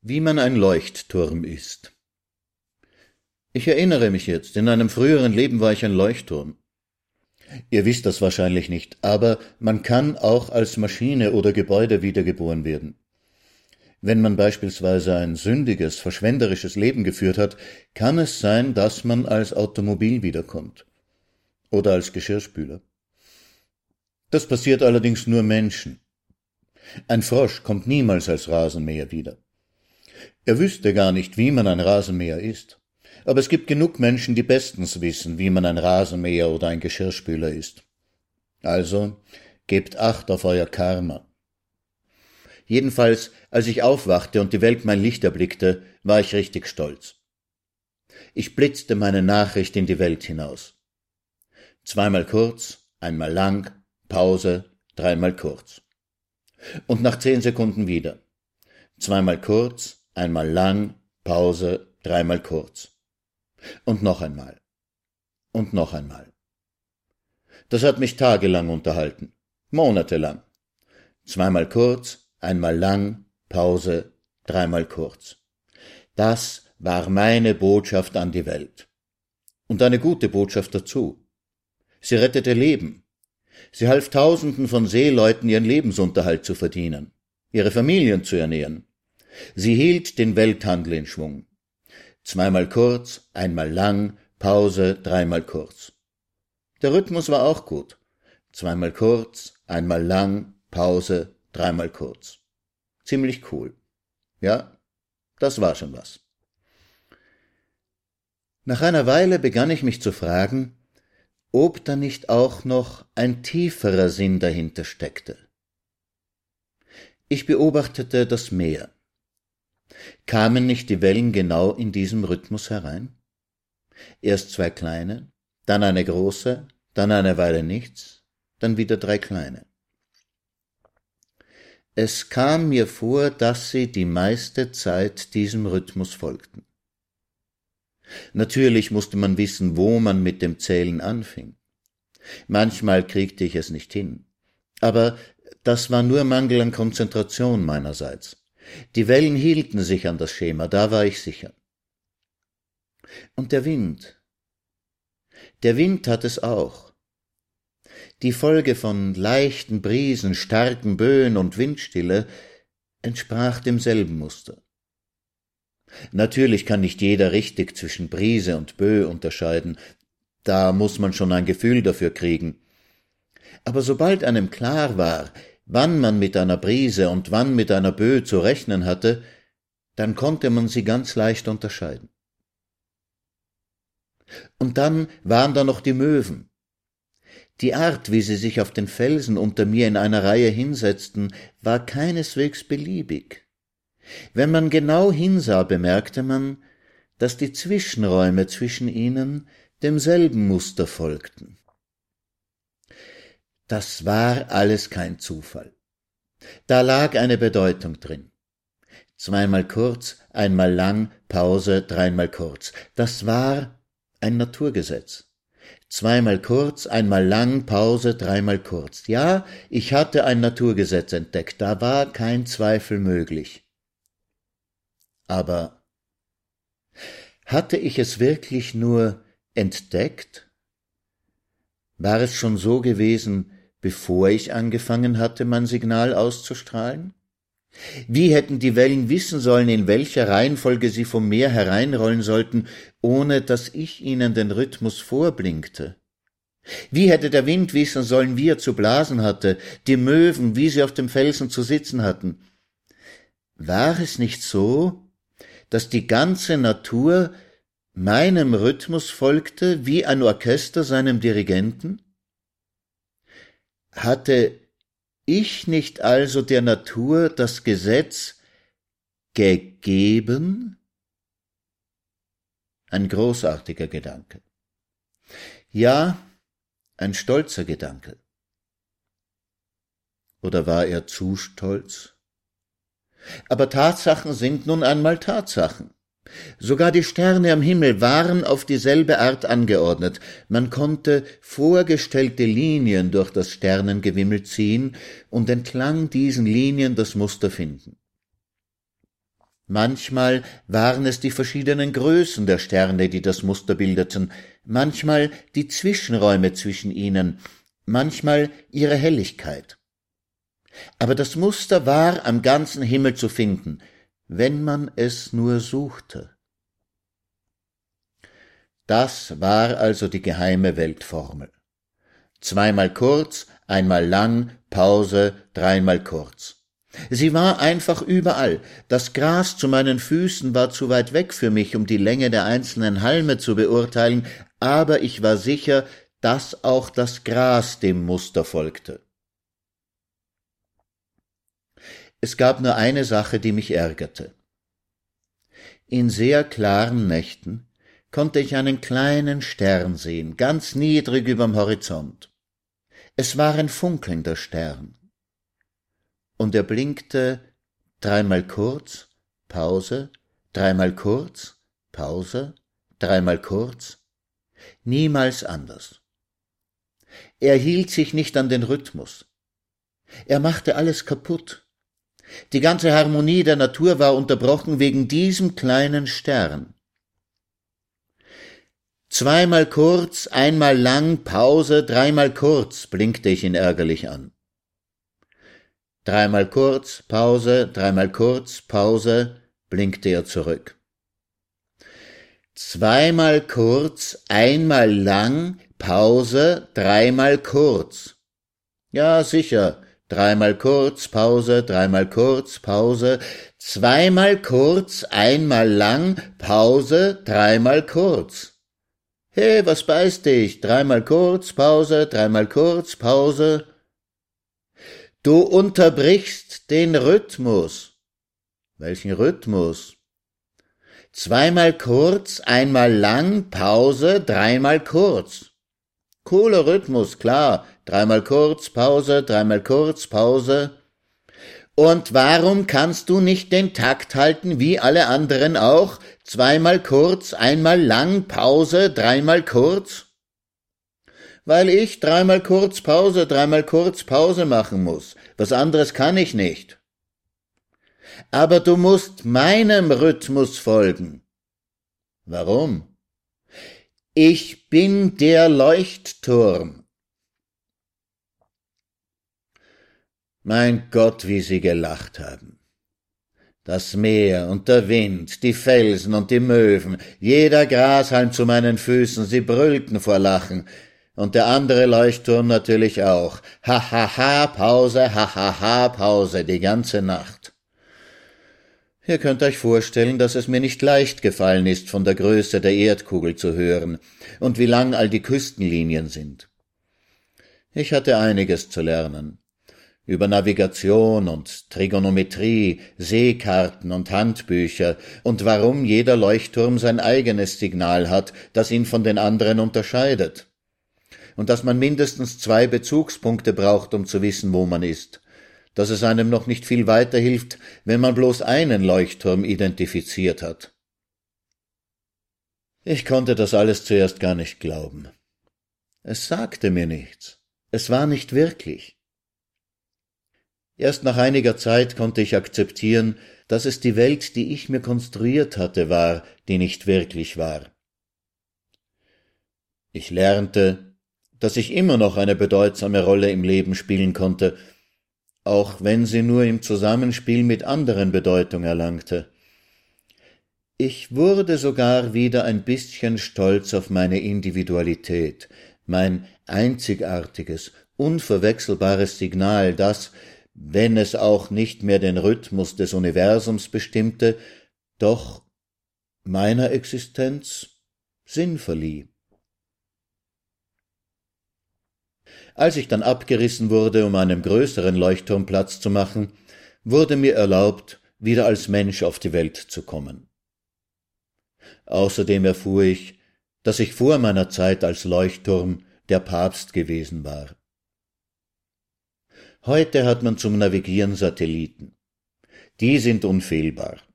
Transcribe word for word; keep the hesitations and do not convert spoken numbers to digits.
Wie man ein Leuchtturm ist. Ich erinnere mich jetzt, in einem früheren Leben war ich ein Leuchtturm. Ihr wisst das wahrscheinlich nicht, aber man kann auch als Maschine oder Gebäude wiedergeboren werden. Wenn man beispielsweise ein sündiges, verschwenderisches Leben geführt hat, kann es sein, dass man als Automobil wiederkommt. Oder als Geschirrspüler. Das passiert allerdings nur Menschen. Ein Frosch kommt niemals als Rasenmäher wieder. Er wüsste gar nicht, wie man ein Rasenmäher ist. Aber es gibt genug Menschen, die bestens wissen, wie man ein Rasenmäher oder ein Geschirrspüler ist. Also, gebt Acht auf euer Karma. Jedenfalls, als ich aufwachte und die Welt mein Licht erblickte, war ich richtig stolz. Ich blitzte meine Nachricht in die Welt hinaus. Zweimal kurz, einmal lang, Pause, dreimal kurz. Und nach zehn Sekunden wieder. Zweimal kurz, einmal lang, Pause, dreimal kurz. Und noch einmal. Und noch einmal. Das hat mich tagelang unterhalten. Monatelang. Zweimal kurz, einmal lang, Pause, dreimal kurz. Das war meine Botschaft an die Welt. Und eine gute Botschaft dazu. Sie rettete Leben. Sie half Tausenden von Seeleuten, ihren Lebensunterhalt zu verdienen, ihre Familien zu ernähren. Sie hielt den Welthandel in Schwung. Zweimal kurz, einmal lang, Pause, dreimal kurz. Der Rhythmus war auch gut. Zweimal kurz, einmal lang, Pause, dreimal kurz. Ziemlich cool. Ja, das war schon was. Nach einer Weile begann ich mich zu fragen, ob da nicht auch noch ein tieferer Sinn dahinter steckte. Ich beobachtete das Meer. Kamen nicht die Wellen genau in diesem Rhythmus herein? Erst zwei kleine, dann eine große, dann eine Weile nichts, dann wieder drei kleine. Es kam mir vor, dass sie die meiste Zeit diesem Rhythmus folgten. Natürlich musste man wissen, wo man mit dem Zählen anfing. Manchmal kriegte ich es nicht hin. Aber das war nur Mangel an Konzentration meinerseits. Die Wellen hielten sich an das Schema, da war ich sicher. Und der Wind. Der Wind hat es auch. Die Folge von leichten Brisen, starken Böen und Windstille entsprach demselben Muster. Natürlich kann nicht jeder richtig zwischen Brise und Böe unterscheiden, da muss man schon ein Gefühl dafür kriegen. Aber sobald einem klar war, wann man mit einer Brise und wann mit einer Böe zu rechnen hatte, dann konnte man sie ganz leicht unterscheiden. Und dann waren da noch die Möwen. Die Art, wie sie sich auf den Felsen unter mir in einer Reihe hinsetzten, war keineswegs beliebig. Wenn man genau hinsah, bemerkte man, dass die Zwischenräume zwischen ihnen demselben Muster folgten. Das war alles kein Zufall. Da lag eine Bedeutung drin. Zweimal kurz, einmal lang, Pause, dreimal kurz. Das war ein Naturgesetz. Zweimal kurz, einmal lang, Pause, dreimal kurz. Ja, ich hatte ein Naturgesetz entdeckt, da war kein Zweifel möglich. Aber hatte ich es wirklich nur entdeckt? War es schon so gewesen, bevor ich angefangen hatte, mein Signal auszustrahlen? Wie hätten die Wellen wissen sollen, in welcher Reihenfolge sie vom Meer hereinrollen sollten, ohne dass ich ihnen den Rhythmus vorblinkte? Wie hätte der Wind wissen sollen, wie er zu blasen hatte, die Möwen, wie sie auf dem Felsen zu sitzen hatten? War es nicht so, dass die ganze Natur meinem Rhythmus folgte, wie ein Orchester seinem Dirigenten? Hatte ich nicht also der Natur das Gesetz gegeben? Ein großartiger Gedanke. Ja, ein stolzer Gedanke. Oder war er zu stolz? Aber Tatsachen sind nun einmal Tatsachen. Sogar die Sterne am Himmel waren auf dieselbe Art angeordnet. Man konnte vorgestellte Linien durch das Sternengewimmel ziehen und entlang diesen Linien das Muster finden. Manchmal waren es die verschiedenen Größen der Sterne, die das Muster bildeten, manchmal die Zwischenräume zwischen ihnen, manchmal ihre Helligkeit. Aber das Muster war am ganzen Himmel zu finden, wenn man es nur suchte. Das war also die geheime Weltformel. Zweimal kurz, einmal lang, Pause, dreimal kurz. Sie war einfach überall. Das Gras zu meinen Füßen war zu weit weg für mich, um die Länge der einzelnen Halme zu beurteilen, aber ich war sicher, dass auch das Gras dem Muster folgte. Es gab nur eine Sache, die mich ärgerte. In sehr klaren Nächten konnte ich einen kleinen Stern sehen, ganz niedrig überm Horizont. Es war ein funkelnder Stern. Und er blinkte dreimal kurz, Pause, dreimal kurz, Pause, dreimal kurz, niemals anders. Er hielt sich nicht an den Rhythmus. Er machte alles kaputt. Die ganze Harmonie der Natur war unterbrochen wegen diesem kleinen Stern. Zweimal kurz, einmal lang, Pause, dreimal kurz, blinkte ich ihn ärgerlich an. Dreimal kurz, Pause, dreimal kurz, Pause, blinkte er zurück. Zweimal kurz, einmal lang, Pause, dreimal kurz. Ja, sicher, dreimal kurz, Pause, dreimal kurz, Pause, zweimal kurz, einmal lang, Pause, dreimal kurz. Hey, was beißt dich? Dreimal kurz, Pause, dreimal kurz, Pause. Du unterbrichst den Rhythmus. Welchen Rhythmus? Zweimal kurz, einmal lang, Pause, dreimal kurz. Cooler Rhythmus, klar. Dreimal kurz, Pause, dreimal kurz, Pause. Und warum kannst du nicht den Takt halten, wie alle anderen auch? Zweimal kurz, einmal lang, Pause, dreimal kurz? Weil ich dreimal kurz Pause, dreimal kurz Pause machen muss. Was anderes kann ich nicht. Aber du musst meinem Rhythmus folgen. Warum? Ich bin der Leuchtturm. Mein Gott, wie sie gelacht haben. Das Meer und der Wind, die Felsen und die Möwen, jeder Grashalm zu meinen Füßen, sie brüllten vor Lachen. Und der andere Leuchtturm natürlich auch. Ha, ha, ha, Pause, ha, ha, ha, Pause, die ganze Nacht. Ihr könnt euch vorstellen, dass es mir nicht leicht gefallen ist, von der Größe der Erdkugel zu hören und wie lang all die Küstenlinien sind. Ich hatte einiges zu lernen. Über Navigation und Trigonometrie, Seekarten und Handbücher und warum jeder Leuchtturm sein eigenes Signal hat, das ihn von den anderen unterscheidet. Und dass man mindestens zwei Bezugspunkte braucht, um zu wissen, wo man ist. Dass es einem noch nicht viel weiterhilft, wenn man bloß einen Leuchtturm identifiziert hat. Ich konnte das alles zuerst gar nicht glauben. Es sagte mir nichts. Es war nicht wirklich. Erst nach einiger Zeit konnte ich akzeptieren, dass es die Welt, die ich mir konstruiert hatte, war, die nicht wirklich war. Ich lernte, dass ich immer noch eine bedeutsame Rolle im Leben spielen konnte, auch wenn sie nur im Zusammenspiel mit anderen Bedeutung erlangte. Ich wurde sogar wieder ein bisschen stolz auf meine Individualität, mein einzigartiges, unverwechselbares Signal, das, wenn es auch nicht mehr den Rhythmus des Universums bestimmte, doch meiner Existenz Sinn verlieh. Als ich dann abgerissen wurde, um einem größeren Leuchtturm Platz zu machen, wurde mir erlaubt, wieder als Mensch auf die Welt zu kommen. Außerdem erfuhr ich, dass ich vor meiner Zeit als Leuchtturm der Papst gewesen war. Heute hat man zum Navigieren Satelliten. Die sind unfehlbar.